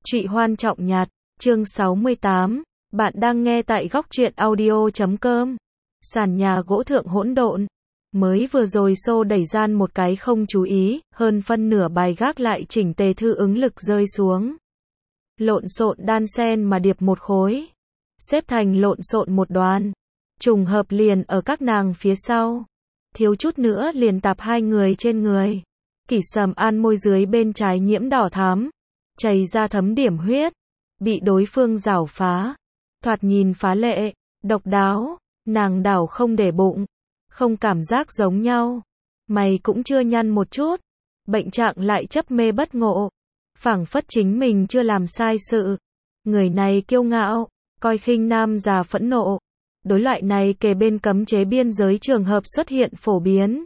Trụy Hoan Trọng Nhạt, chương 68, bạn đang nghe tại góc truyện audio.com. Sàn nhà gỗ thượng hỗn độn. Mới vừa rồi xô đẩy gian một cái không chú ý, hơn phân nửa bài gác lại chỉnh tề thư ứng lực rơi xuống. Lộn xộn đan sen mà điệp một khối. Xếp thành lộn xộn một đoàn. Trùng hợp liền ở các nàng phía sau. Thiếu chút nữa liền tạp hai người trên người. Kỷ Sầm An môi dưới bên trái nhiễm đỏ thắm, chảy ra thấm điểm huyết, bị đối phương giảo phá. Thoạt nhìn phá lệ, độc đáo, nàng đảo không để bụng, không cảm giác giống nhau. Mày cũng chưa nhăn một chút, bệnh trạng lại chấp mê bất ngộ, phảng phất chính mình chưa làm sai sự. Người này kiêu ngạo, coi khinh nam già phẫn nộ. Đối loại này kề bên cấm chế biên giới trường hợp xuất hiện phổ biến.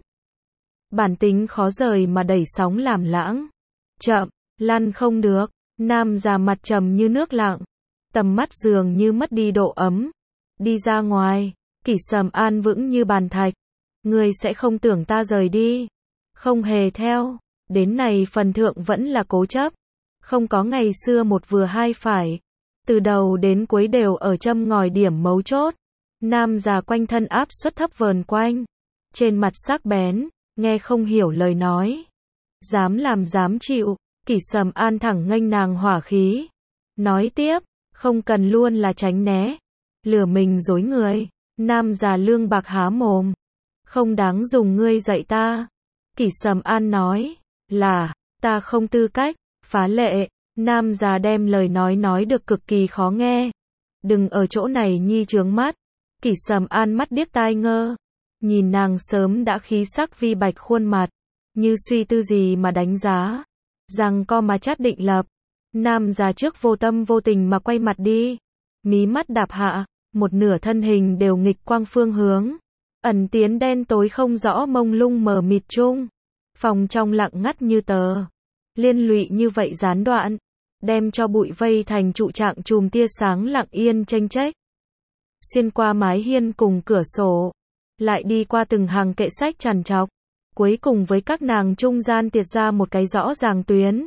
Bản tính khó rời mà đẩy sóng làm lãng. Chậm, lăn không được, nam già mặt trầm như nước lặng, tầm mắt dường như mất đi độ ấm. Đi ra ngoài, Kỷ Sầm An vững như bàn thạch. Ngươi sẽ không tưởng ta rời đi. Không hề theo, đến này phần thượng vẫn là cố chấp. Không có ngày xưa một vừa hai phải. Từ đầu đến cuối đều ở châm ngòi điểm mấu chốt. Nam già quanh thân áp suất thấp vờn quanh. Trên mặt sắc bén, nghe không hiểu lời nói. Dám làm dám chịu, Kỷ Sầm An thẳng nghênh nàng hỏa khí. Nói tiếp, không cần luôn là tránh né. Lừa mình dối người. Nam già lương bạc há mồm. Không đáng dùng ngươi dạy ta. Kỷ Sầm An nói, là, ta không tư cách, phá lệ. Nam già đem lời nói được cực kỳ khó nghe. Đừng ở chỗ này nhi trướng mắt. Kỷ Sầm An mắt điếc tai ngơ. Nhìn nàng sớm đã khí sắc vi bạch khuôn mặt. Như suy tư gì mà đánh giá. Rằng co mà chát định lập. Nam già trước vô tâm vô tình mà quay mặt đi. Mí mắt đạp hạ. Một nửa thân hình đều nghịch quang phương hướng. Ẩn tiến đen tối không rõ mông lung mờ mịt chung. Phòng trong lặng ngắt như tờ. Liên lụy như vậy gián đoạn. Đem cho bụi vây thành trụ trạng chùm tia sáng lặng yên chênh chếch. Xuyên qua mái hiên cùng cửa sổ. Lại đi qua từng hàng kệ sách trằn trọc. Cuối cùng với các nàng trung gian tiệt ra một cái rõ ràng tuyến.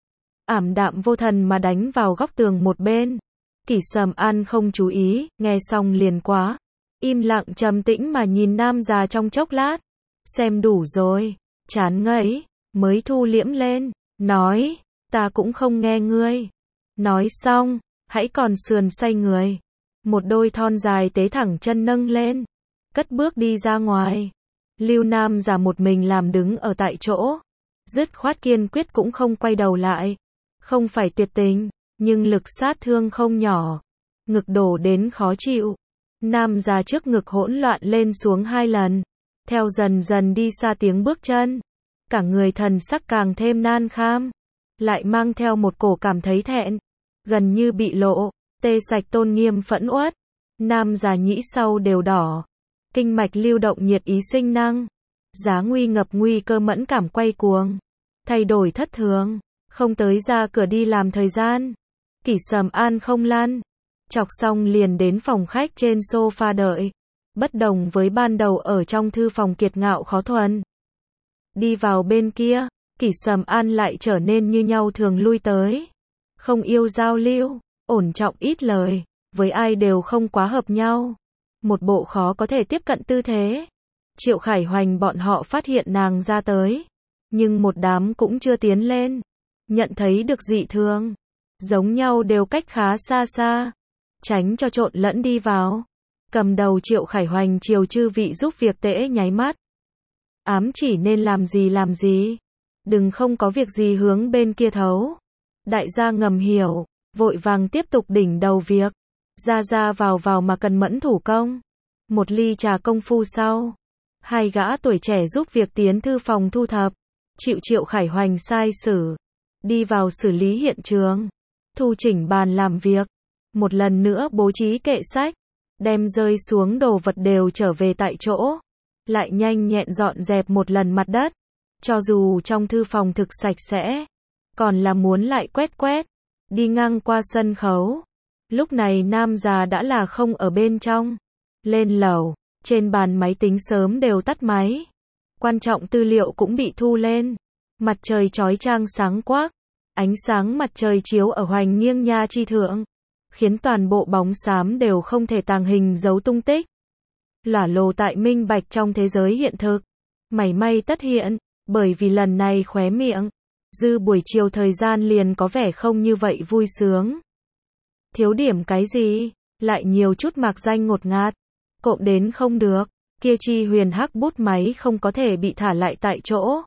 Ảm đạm vô thần mà đánh vào góc tường một bên. Kỷ Sầm An không chú ý, nghe xong liền quá. Im lặng trầm tĩnh mà nhìn nam già trong chốc lát. Xem đủ rồi, chán ngấy, mới thu liễm lên, nói, ta cũng không nghe ngươi. Nói xong, hãy còn sườn xoay người. Một đôi thon dài tế thẳng chân nâng lên. Cất bước đi ra ngoài. Lưu nam già một mình làm đứng ở tại chỗ. Dứt khoát kiên quyết cũng không quay đầu lại. Không phải tuyệt tình, nhưng lực sát thương không nhỏ. Ngực đổ đến khó chịu. Nam già trước ngực hỗn loạn lên xuống hai lần. Theo dần dần đi xa tiếng bước chân. Cả người thần sắc càng thêm nan kham. Lại mang theo một cổ cảm thấy thẹn. Gần như bị lộ. Tê sạch tôn nghiêm phẫn uất. Nam già nhĩ sau đều đỏ. Kinh mạch lưu động nhiệt ý sinh năng. Giá nguy ngập nguy cơ mẫn cảm quay cuồng. Thay đổi thất thường. Không tới ra cửa đi làm thời gian. Kỷ Sầm An không lăn. Chọc xong liền đến phòng khách trên sofa đợi. Bất đồng với ban đầu ở trong thư phòng kiệt ngạo khó thuần. Đi vào bên kia, Kỷ Sầm An lại trở nên như nhau thường lui tới. Không yêu giao lưu, ổn trọng ít lời, với ai đều không quá hợp nhau. Một bộ khó có thể tiếp cận tư thế. Triệu Khải Hoành bọn họ phát hiện nàng ra tới. Nhưng một đám cũng chưa tiến lên. Nhận thấy được dị thường. Giống nhau đều cách khá xa xa. Tránh cho trộn lẫn đi vào. Cầm đầu Triệu Khải Hoành chiều chư vị giúp việc tễ nháy mắt. Ám chỉ nên làm gì. Đừng không có việc gì hướng bên kia thấu. Đại gia ngầm hiểu. Vội vàng tiếp tục đỉnh đầu việc. Ra vào mà cần mẫn thủ công. Một ly trà công phu sau. Hai gã tuổi trẻ giúp việc tiến thư phòng thu thập. Chịu Triệu Khải Hoành sai sử. Đi vào xử lý hiện trường. Thu chỉnh bàn làm việc. Một lần nữa bố trí kệ sách. Đem rơi xuống đồ vật đều trở về tại chỗ. Lại nhanh nhẹn dọn dẹp một lần mặt đất. Cho dù trong thư phòng thực sạch sẽ. Còn là muốn lại quét. Đi ngang qua sân khấu. Lúc này nam già đã là không ở bên trong. Lên lầu. Trên bàn máy tính sớm đều tắt máy. Quan trọng tư liệu cũng bị thu lên. Mặt trời chói chang sáng quắc. Ánh sáng mặt trời chiếu ở hoành nghiêng nha chi thượng, khiến toàn bộ bóng xám đều không thể tàng hình giấu tung tích. Lỏa lồ tại minh bạch trong thế giới hiện thực, mảy may tất hiện, bởi vì lần này khóe miệng, dư buổi chiều thời gian liền có vẻ không như vậy vui sướng. Thiếu điểm cái gì, lại nhiều chút mạc danh ngột ngạt, cộm đến không được, kia chi huyền hắc bút máy không có thể bị thả lại tại chỗ.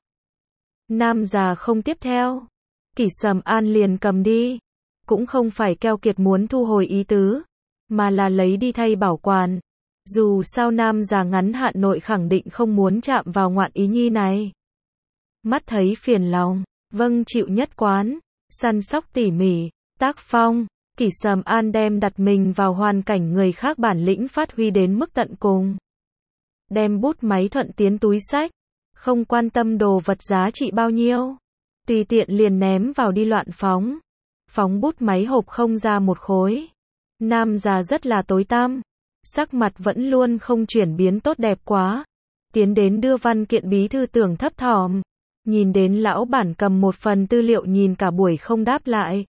Nam già không tiếp theo, Kỷ Sầm An liền cầm đi, cũng không phải keo kiệt muốn thu hồi ý tứ, mà là lấy đi thay bảo quản. Dù sao nam già ngắn hạn nội khẳng định không muốn chạm vào ngoạn ý nhi này. Mắt thấy phiền lòng, vâng chịu nhất quán, săn sóc tỉ mỉ, tác phong, Kỷ Sầm An đem đặt mình vào hoàn cảnh người khác bản lĩnh phát huy đến mức tận cùng. Đem bút máy thuận tiến túi xách, không quan tâm đồ vật giá trị bao nhiêu, tùy tiện liền ném vào đi loạn phóng. Phóng bút máy hộp không ra một khối. Nam già rất là tối tăm, sắc mặt vẫn luôn không chuyển biến tốt đẹp quá. Tiến đến đưa văn kiện bí thư tưởng thấp thỏm, nhìn đến lão bản cầm một phần tư liệu nhìn cả buổi không đáp lại.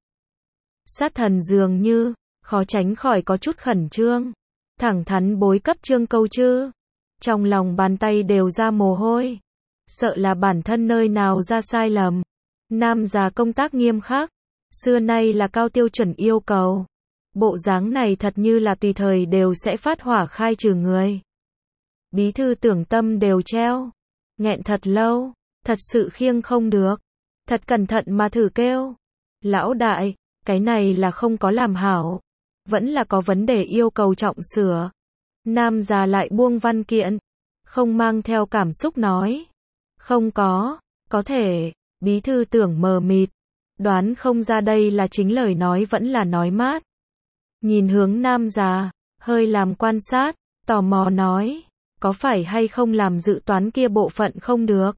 Sát thần dường như, khó tránh khỏi có chút khẩn trương, thẳng thắn bối cấp trương câu chữ. Trong lòng bàn tay đều ra mồ hôi, sợ là bản thân nơi nào ra sai lầm. Nam già công tác nghiêm khắc, xưa nay là cao tiêu chuẩn yêu cầu. Bộ dáng này thật như là tùy thời đều sẽ phát hỏa khai trừ người. Bí thư tưởng tâm đều treo, nghẹn thật lâu, thật sự khiêng không được, thật cẩn thận mà thử kêu. Lão đại, cái này là không có làm hảo, vẫn là có vấn đề yêu cầu trọng sửa. Nam già lại buông văn kiện, không mang theo cảm xúc nói. Không có thể, bí thư tưởng mờ mịt, đoán không ra đây là chính lời nói vẫn là nói mát. Nhìn hướng nam già, hơi làm quan sát, tò mò nói, có phải hay không làm dự toán kia bộ phận không được?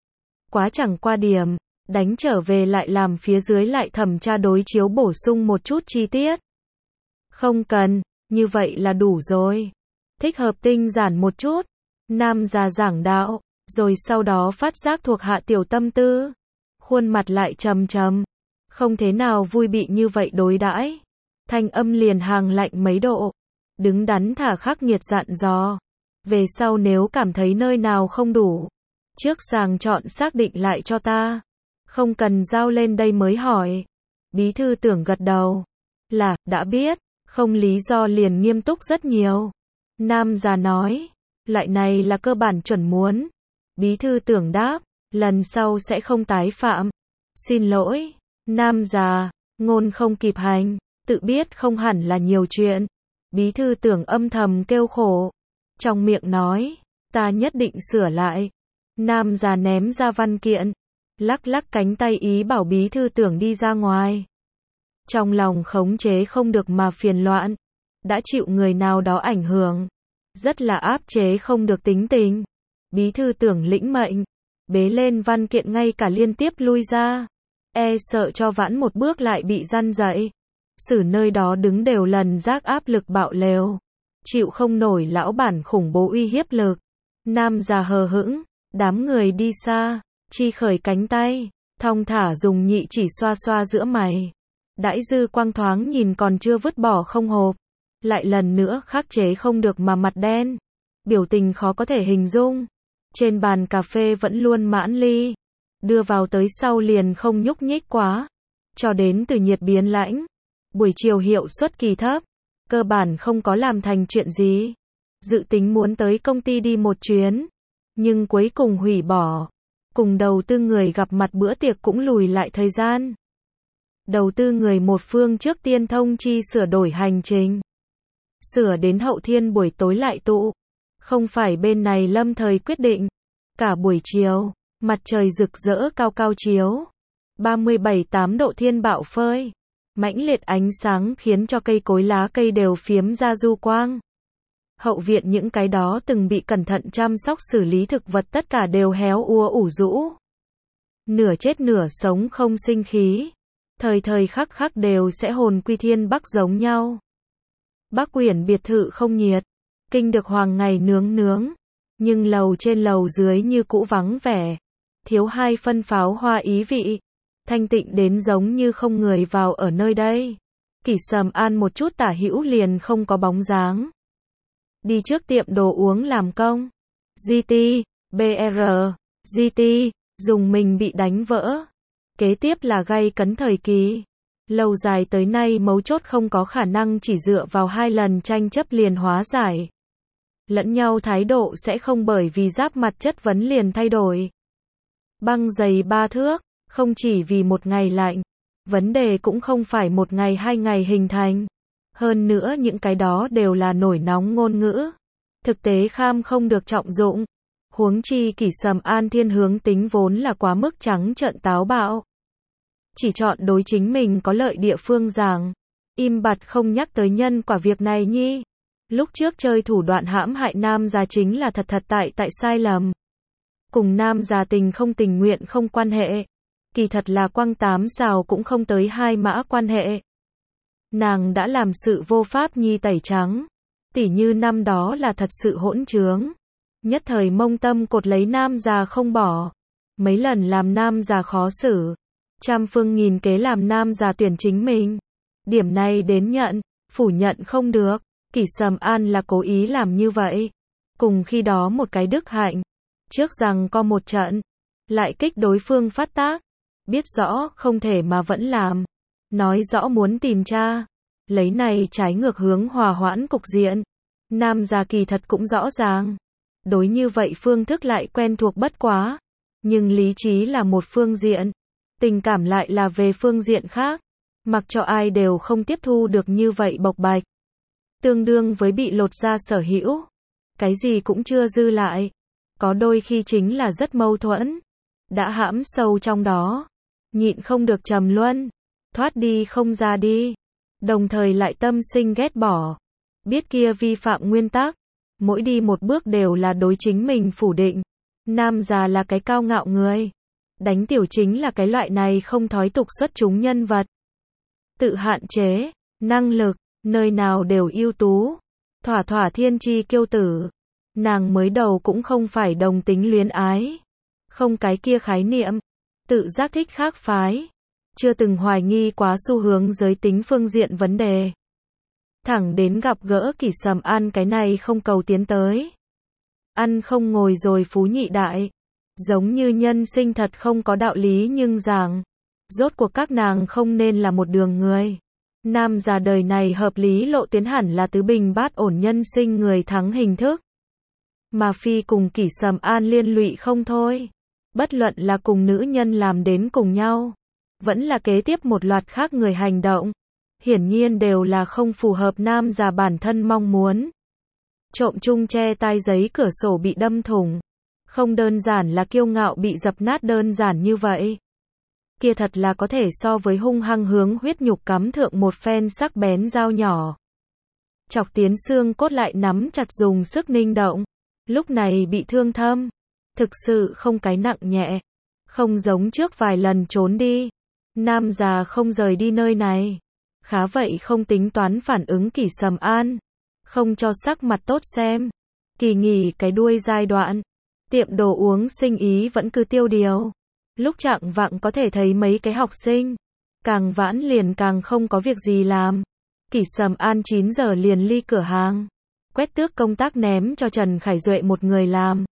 Quá chẳng qua điểm, đánh trở về lại làm phía dưới lại thẩm tra đối chiếu bổ sung một chút chi tiết. Không cần, như vậy là đủ rồi. Thích hợp tinh giản một chút. Nam già giảng đạo, rồi sau đó phát giác thuộc hạ tiểu tâm tư. Khuôn mặt lại trầm trầm, không thế nào vui bị như vậy đối đãi. Thanh âm liền hàng lạnh mấy độ, đứng đắn thả khắc nghiệt dặn dò. Về sau nếu cảm thấy nơi nào không đủ, trước sàng chọn xác định lại cho ta. Không cần giao lên đây mới hỏi. Bí thư tưởng gật đầu. Là, đã biết, không lý do liền nghiêm túc rất nhiều. Nam già nói, loại này là cơ bản chuẩn muốn. Bí thư tưởng đáp, lần sau sẽ không tái phạm. Xin lỗi, nam già, ngôn không kịp hành, tự biết không hẳn là nhiều chuyện. Bí thư tưởng âm thầm kêu khổ. Trong miệng nói, ta nhất định sửa lại. Nam già ném ra văn kiện, lắc lắc cánh tay ý bảo bí thư tưởng đi ra ngoài. Trong lòng khống chế không được mà phiền loạn, đã chịu người nào đó ảnh hưởng, rất là áp chế không được tính tình. Bí thư tưởng lĩnh mệnh, bế lên văn kiện ngay cả liên tiếp lui ra, sợ cho vãn một bước lại bị răn dậy. Xử nơi đó đứng đều lần giác áp lực bạo lều, chịu không nổi lão bản khủng bố uy hiếp lực. Nam già hờ hững, đám người đi xa, chi khởi cánh tay, thong thả dùng nhị chỉ xoa xoa giữa mày. Đãi dư quang thoáng nhìn còn chưa vứt bỏ không hộp, lại lần nữa khắc chế không được mà mặt đen, biểu tình khó có thể hình dung. Trên bàn cà phê vẫn luôn mãn ly, đưa vào tới sau liền không nhúc nhích quá, cho đến từ nhiệt biến lãnh. Buổi chiều hiệu suất kỳ thấp, cơ bản không có làm thành chuyện gì. Dự tính muốn tới công ty đi một chuyến, nhưng cuối cùng hủy bỏ. Cùng đầu tư người gặp mặt bữa tiệc cũng lùi lại thời gian. Đầu tư người một phương trước tiên thông chi sửa đổi hành trình. Sửa đến hậu thiên buổi tối lại tụ. Không phải bên này lâm thời quyết định. Cả buổi chiều, mặt trời rực rỡ cao cao chiếu. 37-8 độ thiên bạo phơi. Mãnh liệt ánh sáng khiến cho cây cối lá cây đều phiếm ra du quang. Hậu viện những cái đó từng bị cẩn thận chăm sóc xử lý thực vật tất cả đều héo úa ủ rũ. Nửa chết nửa sống không sinh khí. Thời thời khắc khắc đều sẽ hồn quy thiên bắc giống nhau. Bắc Uyển biệt thự không nhiệt, kinh được hoàng ngày nướng nướng. Nhưng lầu trên lầu dưới như cũ vắng vẻ. Thiếu hai phân pháo hoa ý vị. thanh tịnh đến giống như không người vào ở nơi đây. Kỷ Sầm An một chút tả hữu liền không có bóng dáng. Đi trước tiệm đồ uống làm công. GT, BR, GT, dùng mình bị đánh vỡ. Kế tiếp là gay cấn thời kỳ. Lâu dài tới nay mấu chốt không có khả năng chỉ dựa vào 2 lần tranh chấp liền hóa giải. Lẫn nhau thái độ sẽ không bởi vì giáp mặt chất vấn liền thay đổi. Băng dày 3 thước, không chỉ vì một ngày lạnh. Vấn đề cũng không phải 1 ngày 2 ngày hình thành. Hơn nữa những cái đó đều là nổi nóng ngôn ngữ. Thực tế kham không được trọng dụng. Huống chi Kỷ Sầm An thiên hướng tính vốn là quá mức trắng trợn táo bạo. Chỉ chọn đối chính mình có lợi địa phương giảng. Im bặt không nhắc tới nhân quả việc này nhi. Lúc trước chơi thủ đoạn hãm hại nam già chính là thật tại sai lầm. Cùng nam già tình không tình nguyện không quan hệ. Kỳ thật là quăng 8 xào cũng không tới 2 mã quan hệ. Nàng đã làm sự vô pháp nhi tẩy trắng. Tỉ như năm đó là thật sự hỗn trướng. Nhất thời mông tâm cột lấy nam già không bỏ. Mấy lần làm nam già khó xử. Trăm phương nghìn kế làm nam già tuyển chính mình. Điểm này đến nhận, phủ nhận không được. Kỷ Sầm An là cố ý làm như vậy. Cùng khi đó một cái đức hạnh. Trước rằng có một trận. Lại kích đối phương phát tác. Biết rõ không thể mà vẫn làm. Nói rõ muốn tìm cha. Lấy này trái ngược hướng hòa hoãn cục diện. Nam già kỳ thật cũng rõ ràng. Đối như vậy phương thức lại quen thuộc bất quá. Nhưng lý trí là một phương diện. Tình cảm lại là về phương diện khác. Mặc cho ai đều không tiếp thu được như vậy bộc bạch. Tương đương với bị lột ra sở hữu. Cái gì cũng chưa dư lại. Có đôi khi chính là rất mâu thuẫn. Đã hãm sâu trong đó. Nhịn không được trầm luân. Thoát đi không ra đi. Đồng thời lại tâm sinh ghét bỏ. Biết kia vi phạm nguyên tắc. Mỗi đi một bước đều là đối chính mình phủ định. Nam già là cái cao ngạo người. Đánh tiểu chính là cái loại này không thói tục xuất chúng nhân vật. Tự hạn chế, năng lực, nơi nào đều ưu tú. Thỏa thiên chi kiêu tử. Nàng mới đầu cũng không phải đồng tính luyến ái. Không cái kia khái niệm. Tự giác thích khác phái. Chưa từng hoài nghi quá xu hướng giới tính phương diện vấn đề. Thẳng đến gặp gỡ Kỷ Sầm An cái này không cầu tiến tới. Ăn không ngồi rồi phú nhị đại. Giống như nhân sinh thật không có đạo lý nhưng rằng. Rốt cuộc các nàng không nên là một đường người. Nam già đời này hợp lý lộ tiến hẳn là tứ bình bát ổn nhân sinh người thắng hình thức. Mà phi cùng Kỷ Sầm An liên lụy không thôi. Bất luận là cùng nữ nhân làm đến cùng nhau. Vẫn là kế tiếp một loạt khác người hành động. Hiển nhiên đều là không phù hợp nam già bản thân mong muốn. Trộm chung che tai giấy cửa sổ bị đâm thủng. Không đơn giản là kiêu ngạo bị dập nát đơn giản như vậy. Kia thật là có thể so với hung hăng hướng huyết nhục cắm thượng một phen sắc bén dao nhỏ. Chọc tiến xương cốt lại nắm chặt dùng sức ninh động. Lúc này bị thương thâm. Thực sự không cái nặng nhẹ. Không giống trước vài lần trốn đi. Nam già không rời đi nơi này. Khá vậy không tính toán phản ứng Kỷ Sầm An. Không cho sắc mặt tốt xem. Kỳ nghỉ cái đuôi giai đoạn. Tiệm đồ uống sinh ý vẫn cứ tiêu điều. Lúc chạng vạng có thể thấy mấy cái học sinh. Càng vãn liền càng không có việc gì làm. Kỷ Sầm An 9 giờ liền ly cửa hàng. Quét tước công tác ném cho Trần Khải Duệ một người làm.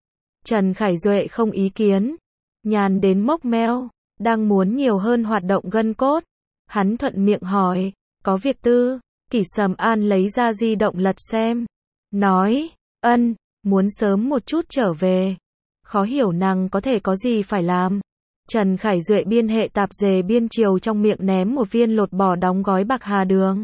Trần Khải Duệ không ý kiến. Nhàn đến mốc meo. Đang muốn nhiều hơn hoạt động gân cốt. Hắn thuận miệng hỏi. Có việc tư. Kỷ Sầm An lấy ra di động lật xem. Nói. Ân. Muốn sớm một chút trở về. Khó hiểu nàng có thể có gì phải làm. Trần Khải Duệ biên hệ tạp dề biên chiều trong miệng ném một viên lột bò đóng gói bạc hà đường.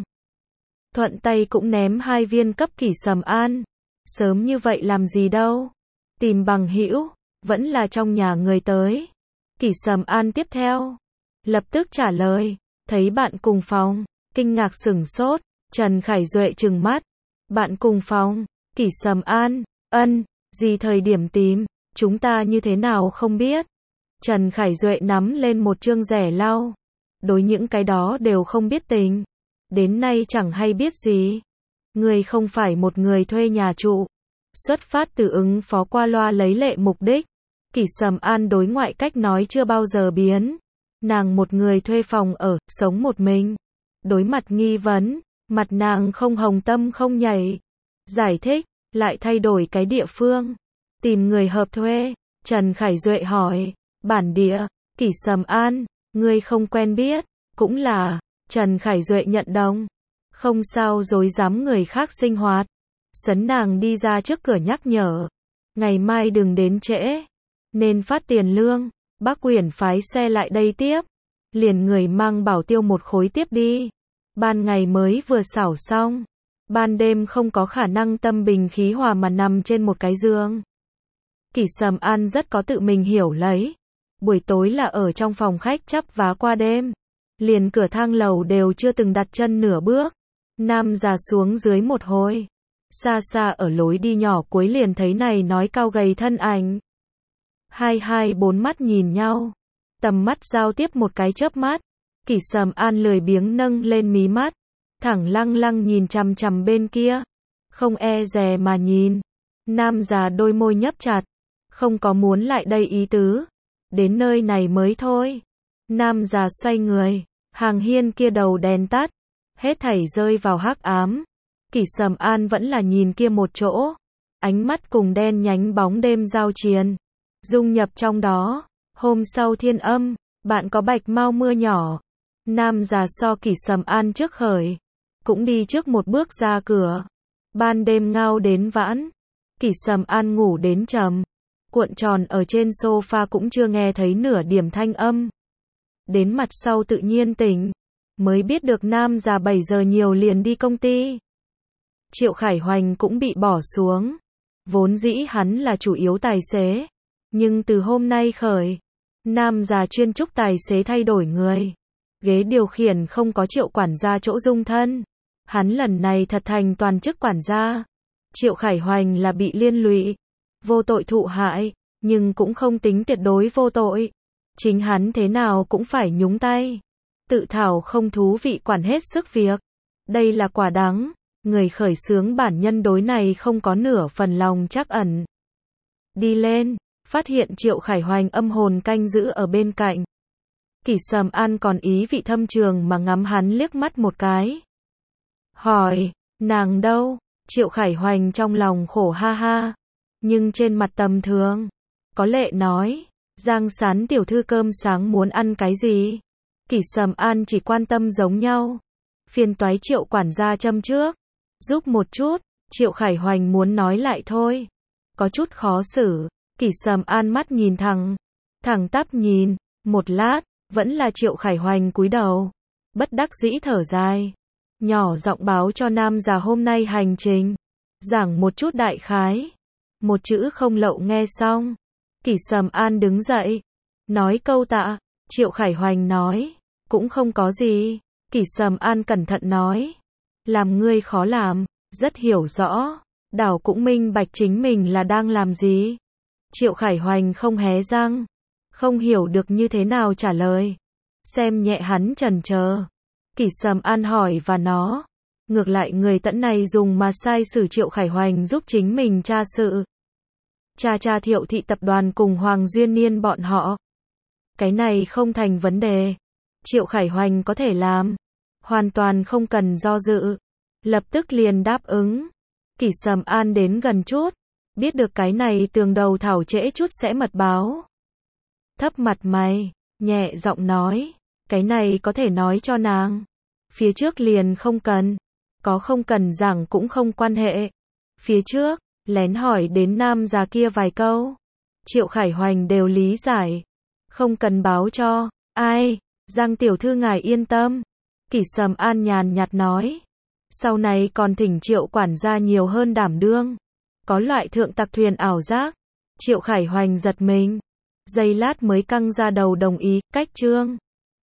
Thuận tay cũng ném 2 viên cấp Kỷ Sầm An. Sớm như vậy làm gì đâu. Tìm bằng hữu. Vẫn là trong nhà người tới. Kỷ Sầm An tiếp theo. Lập tức trả lời. Thấy bạn cùng phòng. Kinh ngạc sửng sốt. Trần Khải Duệ trừng mắt. Bạn cùng phòng. Kỷ Sầm An. Ân. Gì thời điểm tìm. Chúng ta như thế nào không biết. Trần Khải Duệ nắm lên một chương rẻ lau. Đối những cái đó đều không biết tình. Đến nay chẳng hay biết gì. Người không phải một người thuê nhà trụ. Xuất phát từ ứng phó qua loa lấy lệ mục đích. Kỷ Sầm An đối ngoại cách nói chưa bao giờ biến. Nàng một người thuê phòng ở, sống một mình. Đối mặt nghi vấn, mặt nàng không hồng tâm không nhảy. Giải thích, lại thay đổi cái địa phương. Tìm người hợp thuê. Trần Khải Duệ hỏi, bản địa, Kỷ Sầm An, ngươi không quen biết, cũng là. Trần Khải Duệ nhận đồng. Không sao dối dám người khác sinh hoạt. Sấn nàng đi ra trước cửa nhắc nhở. Ngày mai đừng đến trễ. Nên phát tiền lương. Bác Quyển phái xe lại đây tiếp. Liền người mang bảo tiêu một khối tiếp đi. Ban ngày mới vừa xảo xong. Ban đêm không có khả năng tâm bình khí hòa mà nằm trên một cái giường. Kỷ Sầm An rất có tự mình hiểu lấy. Buổi tối là ở trong phòng khách chắp vá qua đêm. Liền cửa thang lầu đều chưa từng đặt chân nửa bước. Nam già xuống dưới một hồi. Xa xa ở lối đi nhỏ cuối liền thấy này nói cao gầy thân ảnh. Hai bốn mắt nhìn nhau. Tầm mắt giao tiếp một cái chớp mắt. Kỷ Sầm An lười biếng nâng lên mí mắt. Thẳng lăng lăng nhìn chằm chằm bên kia. Không e dè mà nhìn. Nam già đôi môi nhấp chặt. Không có muốn lại đây ý tứ. Đến nơi này mới thôi. Nam già xoay người. Hàng hiên kia đầu đèn tắt. Hết thảy rơi vào hắc ám. Kỷ Sầm An vẫn là nhìn kia một chỗ. Ánh mắt cùng đen nhánh bóng đêm giao triền. Dung nhập trong đó. Hôm sau thiên âm. Bạn có bạch mau mưa nhỏ. Nam già so Kỷ Sầm An trước khởi. Cũng đi trước một bước ra cửa. Ban đêm ngao đến vãn. Kỷ Sầm An ngủ đến trầm. Cuộn tròn ở trên sofa cũng chưa nghe thấy nửa điểm thanh âm. Đến mặt sau tự nhiên tỉnh. Mới biết được nam già 7 giờ nhiều liền đi công ty. Triệu Khải Hoành cũng bị bỏ xuống. Vốn dĩ hắn là chủ yếu tài xế. Nhưng từ hôm nay khởi, nam già chuyên trúc tài xế thay đổi người. Ghế điều khiển không có Triệu quản gia chỗ dung thân. Hắn lần này thật thành toàn chức quản gia. Triệu Khải Hoành là bị liên lụy. Vô tội thụ hại, nhưng cũng không tính tuyệt đối vô tội. Chính hắn thế nào cũng phải nhúng tay. Tự thảo không thú vị quản hết sức việc. Đây là quả đắng. Người khởi xướng bản nhân đối này không có nửa phần lòng trắc ẩn. Đi lên, phát hiện Triệu Khải Hoành âm hồn canh giữ ở bên cạnh. Kỷ Sầm An còn ý vị thâm trường mà ngắm hắn liếc mắt một cái. Hỏi, nàng đâu? Triệu Khải Hoành trong lòng khổ ha ha. Nhưng trên mặt tầm thường. Có lệ nói, Giang Sán tiểu thư cơm sáng muốn ăn cái gì? Kỷ Sầm An chỉ quan tâm giống nhau. Phiền toái Triệu quản gia châm trước. Giúp một chút, Triệu Khải Hoành muốn nói lại thôi. Có chút khó xử. Kỷ Sầm An mắt nhìn thẳng tắp nhìn. Một lát, vẫn là Triệu Khải Hoành cúi đầu. Bất đắc dĩ thở dài. Nhỏ giọng báo cho nam già hôm nay hành trình. Giảng một chút đại khái. Một chữ không lậu nghe xong. Kỷ Sầm An đứng dậy. Nói câu tạ. Triệu Khải Hoành nói. Cũng không có gì. Kỷ Sầm An cẩn thận nói. Làm ngươi khó làm. Rất hiểu rõ. Đảo cũng minh bạch chính mình là đang làm gì. Triệu Khải Hoành không hé răng. Không hiểu được như thế nào trả lời. Xem nhẹ hắn chần chờ. Kỷ Sầm An hỏi và nó. Ngược lại người tẫn này dùng mà sai sử Triệu Khải Hoành giúp chính mình tra sự. Cha Thiệu thị tập đoàn cùng Hoàng Duyên Niên bọn họ. Cái này không thành vấn đề. Triệu Khải Hoành có thể làm. Hoàn toàn không cần do dự. Lập tức liền đáp ứng. Kỷ Sầm An đến gần chút. Biết được cái này tường đầu thảo trễ chút sẽ mật báo. Thấp mặt mày, nhẹ giọng nói. Cái này có thể nói cho nàng. Phía trước liền không cần. Có không cần giảng cũng không quan hệ. Phía trước, lén hỏi đến nam già kia vài câu. Triệu Khải Hoành đều lý giải. Không cần báo cho. Ai? Giang tiểu thư ngài yên tâm. Kỷ Sầm An nhàn nhạt nói. Sau này còn thỉnh Triệu quản gia nhiều hơn đảm đương. Có loại thượng tặc thuyền ảo giác. Triệu Khải Hoành giật mình. Giây lát mới căng ra đầu đồng ý, cách trương.